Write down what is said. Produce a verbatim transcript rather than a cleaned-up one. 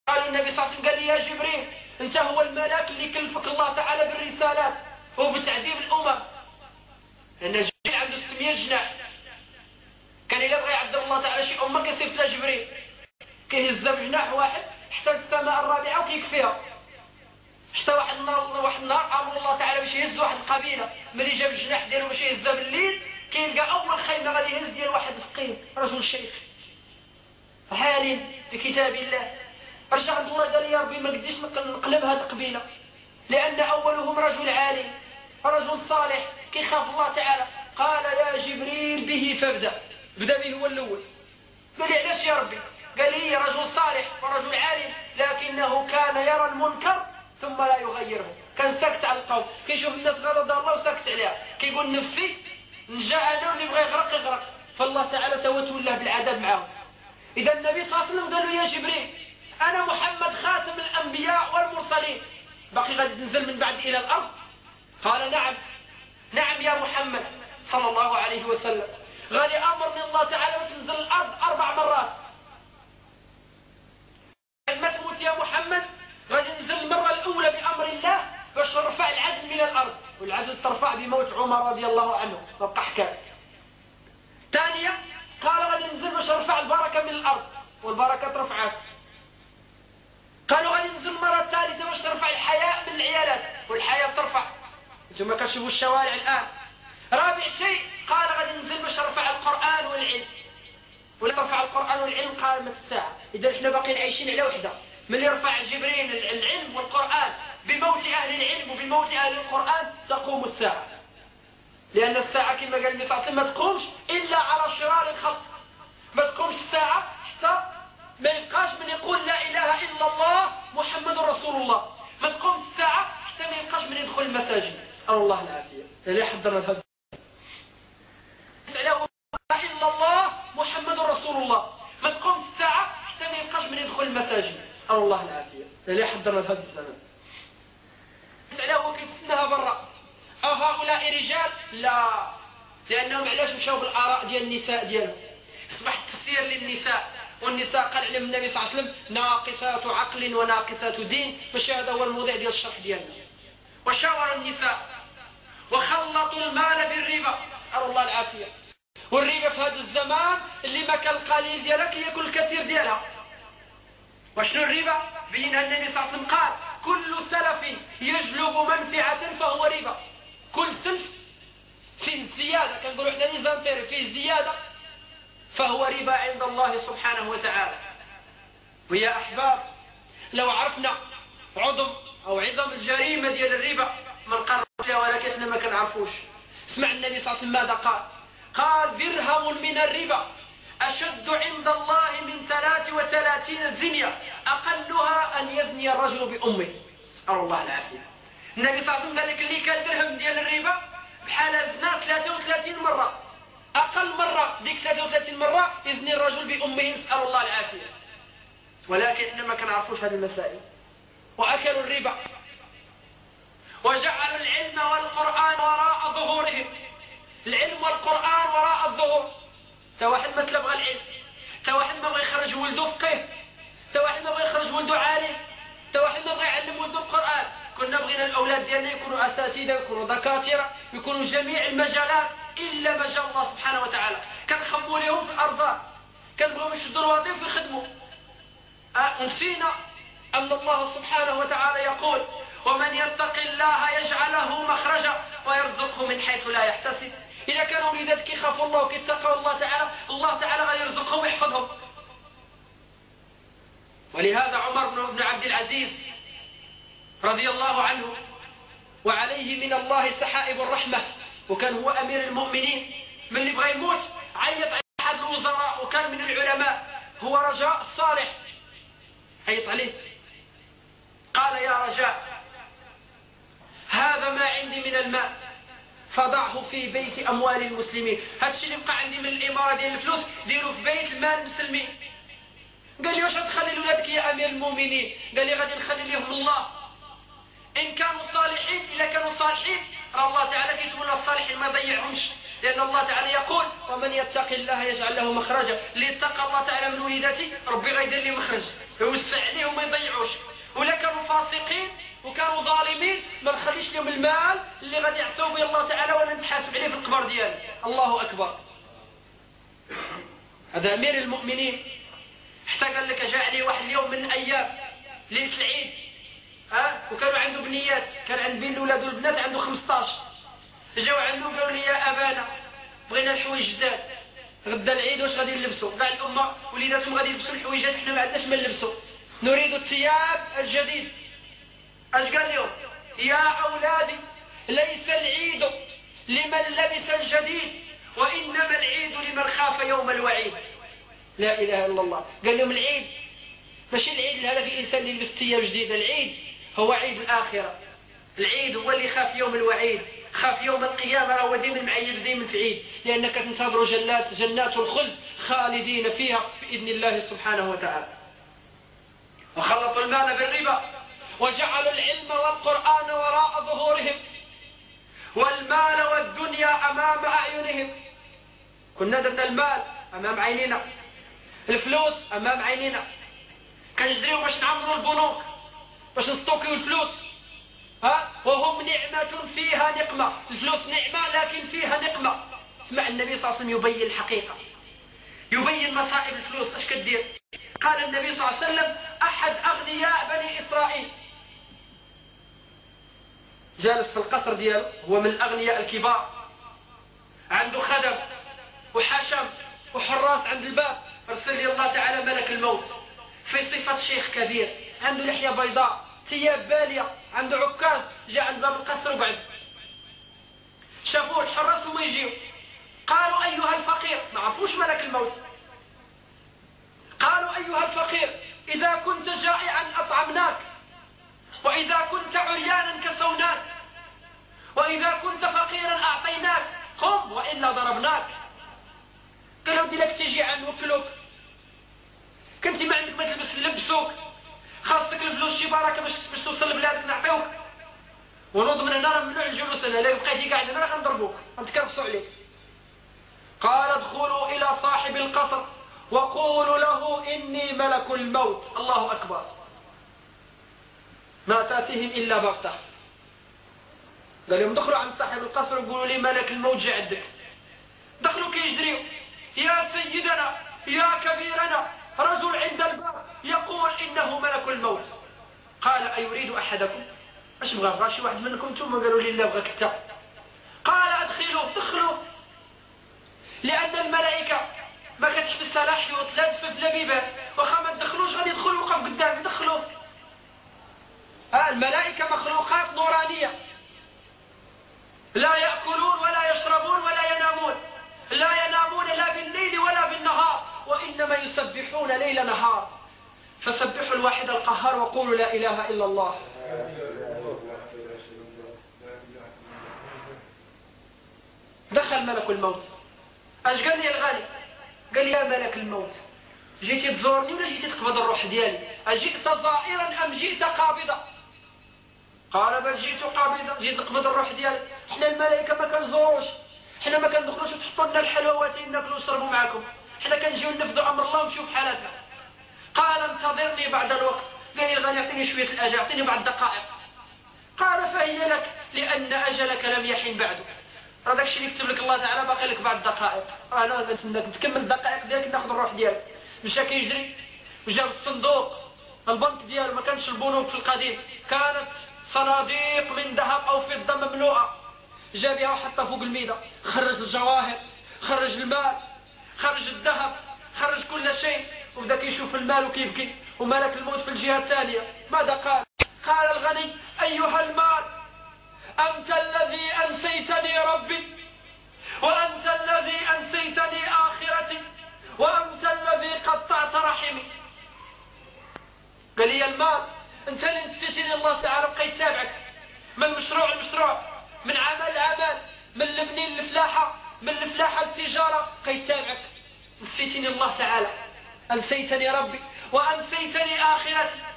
قالوا النبي صلى الله عليه وسلم قال لي يا جبريل انت هو الملاك اللي كلفك الله تعالى بالرسالات وبتعذيب الامم، لان جبريل عنده ستمائة جناح، كان الا بغى يعذب الله تعالى شي امه كيصيفط لها جبريل كيهزها بجناح واحد حتى السماء الرابعه وكيكفيها، حتى واحد النهار واحد النهار امر الله تعالى باش يهز واحد القبيله، ملي جاب الجناح ديالو باش يهزها بالليل كيلقى اول خيمه غادي يهز ديال واحد فقيه رجل شيخ عالم بكتاب الله. اش عبد الله قال يا ربي ما قديش نقلب هذه القبيله، لان اولهم رجل عالم رجل صالح كيخاف الله تعالى. قال يا جبريل به فابدا، بدا به هو الاول. قال لي علاش يا ربي؟ قال لي رجل صالح ورجل عالم لكنه كان يرى المنكر ثم لا يغيره، كان ساكت على القوم، كيشوف الناس غلط الله وساكت عليها، كيقول نفسي نجا انا واللي بغى يغرق يغرق، فالله تعالى توتوله بالعذاب معاهم. اذا النبي صلى الله عليه وسلم قال له يا جبريل انا محمد خاتم الانبياء والمرسلين، باقي غادي تنزل من بعد الى الارض؟ قال نعم نعم يا محمد صلى الله عليه وسلم، غادي امرني الله تعالى باش ننزل الارض اربع مرات. لما تموت يا محمد غادي ننزل المره الاولى بامر الله باش نرفع العدل من الارض، والعدل ترفع بموت عمر رضي الله عنه وقع حكايه. ثانيه قال غادي ننزل باش نرفع البركه من الارض، والبركه ترفعت. قالوا غادي ننزل المره الثالثه باش ترفع الحياء من العيالات، والحياء ترفع. انتم كتشوفوا الشوارع الان. رابع شيء قال غادي ننزل باش نرفع القران والعلم، ولا ترفع القران والعلم قامت الساعه. اذا احنا باقيين عايشين على وحده، ملي يرفع جبريل العلم والقران بموت اهل العلم وبموت اهل القران تقوم الساعه، لان الساعه كما قال النبي صلى الله عليه وسلم ما تقومش الا على شرار الخلق. ما تقومش الساعه حتى ما يبقاش من يقول لا اله الا الله محمد رسول الله، ما تقوم الساعه حتى ما يبقاش من يدخل المساجد. نسال الله العافيه. اللي حضرنا هذا لا اله الا الله محمد رسول الله، ما تقوم الساعه حتى ما يبقاش من يدخل المساجد. نسال الله العافيه. اللي حضرنا هذا الزمن علاه كيتسناها برا. او هؤلاء رجال؟ لا، لانهم علاش مشاو بالاراء ديال النساء ديالهم، اصبح التفسير للنساء، والنساء قال عليهم النبي صلى الله عليه وسلم ناقصات عقل وناقصات دين، ماشي هذا هو الموضوع ديال الشرح ديالنا. وشاوروا النساء وخلطوا المال بالربا، نسال الله العافيه. والربا في هذا الزمان اللي ما كان القليل ديالها كياكل الكثير ديالها. وشنو الربا؟ بينها النبي صلى الله عليه وسلم قال كل سلف يجلب منفعه فهو ربا. كل سلف فيه زياده، كنقولوا حنا ليزانتيري فيه زياده فهو ربا عند الله سبحانه وتعالى. ويا احباب لو عرفنا عظم او عظم الجريمه ديال الربا ما نقربش فيها، ولكن احنا ما كنعرفوش. اسمع النبي صلى الله عليه وسلم ماذا قال؟ قال درهم من الربا اشد عند الله من ثلاث وثلاثين زنيه اقلها ان يزني الرجل بامه. نسال الله العافيه. النبي صلى الله عليه وسلم قال لك اللي كان درهم ديال الربا بحال زنا ثلاثة وثلاثين مره، اقل مره ديك ثلاثة وثلاثين مره يزني الرجل بامه. نسال الله العافيه. ولكن احنا ما كنعرفوش هذه المسائل، واكلوا الربا وجعلوا العلم والقران وراء ظهورهم. العلم والقران وراء الظهور. تا واحد ما تلبغى العلم، تا واحد ما بغى يخرج ولده فقيه، تا واحد ما بغى يخرج ولده عالم، تا واحد ما بغى يعلم ولده القران. كنا بغينا الاولاد ديالنا يكونوا اساتذه، يكونوا دكاتره، يكونوا جميع المجالات الا مجال الله سبحانه وتعالى. كنخموا لهم في الارزاق، كنبغيو يشدوا الوظيفه ويخدموا. أه نسينا ان الله سبحانه وتعالى يقول ومن يتق الله يجعل له مخرجا ويرزقه من حيث لا يحتسب. اذا كانوا وليداتك يخافوا الله وكيتقوا الله تعالى، الله تعالى غيرزقهم ويحفظهم. ولهذا عمر بن عبد العزيز رضي الله عنه وعليه من الله سحائب الرحمه، وكان هو امير المؤمنين، من اللي بغى يموت عيط على احد الوزراء وكان من العلماء، هو رجاء الصالح، عيط عليه قال يا رجاء هذا ما عندي من الماء فضعه في بيت اموال المسلمين. هذا الشيء اللي بقى عندي من الاماره ديال الفلوس ديروا في بيت المال المسلمين. قال لي واش غتخلي لولادك يا امير المؤمنين؟ قال لي غادي نخلي لهم الله، ان كانوا صالحين. الا كانوا صالحين راه الله تعالى كيتولى الصالحين ما يضيعهمش، لان الله تعالى يقول ومن يتق الله يجعل له مخرجا. اللي يتقى الله تعالى من وليداتي ربي غيدير لي مخرج، يوسع عليه وما يضيع فيهم المال اللي غادي يعصوا به الله تعالى وانا نتحاسب عليه في القبر ديالي. الله اكبر. هذا امير المؤمنين. حتى قال لك جاء عليه واحد اليوم من الايام ليله العيد، ها وكانوا عنده بنيات، كان عند بين الاولاد والبنات عنده خمسطاش. جاو عنده قالوا لي يا ابانا بغينا الحوايج جداد، غدا العيد واش غادي نلبسوا؟ كاع الامه وليداتهم غادي يلبسوا الحويجات، حنا ما عندناش ما نلبسوا، نريد الثياب الجديد. اش قال لهم؟ يا اولادي ليس العيد لمن لبس الجديد وانما العيد لمن خاف يوم الوعيد. لا اله الا الله. قال لهم العيد ماشي العيد لهذاك الانسان اللي يلبس ثياب جديده، العيد هو عيد الاخره. العيد هو اللي خاف يوم الوعيد، خاف يوم القيامه، راهو ديما معيب ديما في عيد، لانك تنتظر جنات جنات الخلد خالدين فيها باذن الله سبحانه وتعالى. وخلطوا المال بالربا وجعلوا العلم والقرآن وراء ظهورهم والمال والدنيا أمام أعينهم. كنا درنا المال أمام عينينا، الفلوس أمام عينينا، كنجريو باش نعمروا البنوك باش نستوكيو الفلوس، ها وهم نعمة فيها نقمة. الفلوس نعمة لكن فيها نقمة. اسمع النبي صلى الله عليه وسلم يبين الحقيقة، يبين مصائب الفلوس اش كدير. قال النبي صلى الله عليه وسلم أحد أغنياء بني إسرائيل جالس في القصر ديالو، هو من الأغنياء الكبار، عنده خدم وحشم وحراس عند الباب. أرسل لي الله تعالى ملك الموت في صفة شيخ كبير، عنده لحية بيضاء، ثياب بالية، عنده عكاز، جاء عند باب القصر وقعد. شافوه الحراس وما يجيو، قالوا أيها الفقير، ما عرفوش ملك الموت، قالوا أيها الفقير إذا كنت جائعا أطعمناك، وإذا كنت عريانا كسوناك، وإذا كنت فقيرا أعطيناك، قم وإلا ضربناك. قالوا دي لك تيجي عن وكلوك، كنتي ما عندك ما تلبس نلبسوك، خاصك الفلوس شي بركة باش باش توصل لبلادك نعطيوك، ونوض من هنا راه ممنوع الجلوس هنا، لا بقيتي قاعد هنا راه غنضربوك غنتكرفسوا عليك. قال ادخلوا إلى صاحب القصر وقولوا له إني ملك الموت. الله أكبر. ما تأتيهم إلا بغتة. قال لهم دخلوا عند صاحب القصر وقولوا لي ملك الموت جاء عندك. دخلوا كيجريوا، يا سيدنا يا كبيرنا رجل عند الباب يقول إنه ملك الموت. قال أيريد أحدكم؟ اش بغى؟ بغى شي واحد منكم؟ ثم قالوا لي لا بغاك انت. قال ادخلوا، دخلوا، لأن الملائكة ما كتحبسها لا حيوط لا دفف لا بيبان، واخا ما تدخلوش غادي يدخل ويوقف قدامك، دخلوه. ها الملائكة مخلوقات نورانية، لا يأكلون ولا يشربون ولا ينامون، لا ينامون لا بالليل ولا بالنهار، وإنما يسبحون ليل نهار. فسبحوا الواحد القهار وقولوا لا إله إلا الله. دخل ملك الموت. اش قال لي الغالي؟ قال لي يا ملك الموت جيتي تزورني ولا جيتي تقبض الروح ديالي؟ أجئت زائرا أم جئت قابضا؟ قال بل جئت قابضا، جيت نقبض الروح ديالي. حنا الملائكة ما كنزوروش، حنا ما كندخلوش وتحطوا لنا الحلوات ناكلوا ونشربوا معكم، حنا كنجيو ننفذوا أمر الله ونشوف حالاتنا. قال انتظرني بعد الوقت. قال لي الغالي اعطيني شوية الأجل، اعطيني بعض الدقائق. قال فهي لك لأن أجلك لم يحن بعد. راه داكشي اللي كتب لك الله تعالى باقي لك بعض الدقائق، انا نتسناك تكمل الدقائق ديالك ناخذ الروح ديالك. مشى كيجري وجاب الصندوق البنك ديالو، ما كانش البنوك في القديم، كانت صناديق من ذهب او فضه مملوءه، جا بها وحطها فوق الميده، خرج الجواهر، خرج المال، خرج الذهب، خرج كل شيء، وبدا كيشوف المال وكيبكي. وملك الموت في الجهه الثانيه ماذا قال؟ قال الغني ايها المال أنت الذي أنسيتني ربي، وأنت الذي أنسيتني آخرتي، وأنت الذي قطعت رحمي. قال لي المال أنت اللي نسيتني الله تعالى، بقيت تابعك من مشروع لمشروع، من عمل لعمل، من لبنين لفلاحة، من الفلاحة للتجارة، بقيت تابعك. نسيتني الله تعالى، أنسيتني ربي وأنسيتني آخرتي.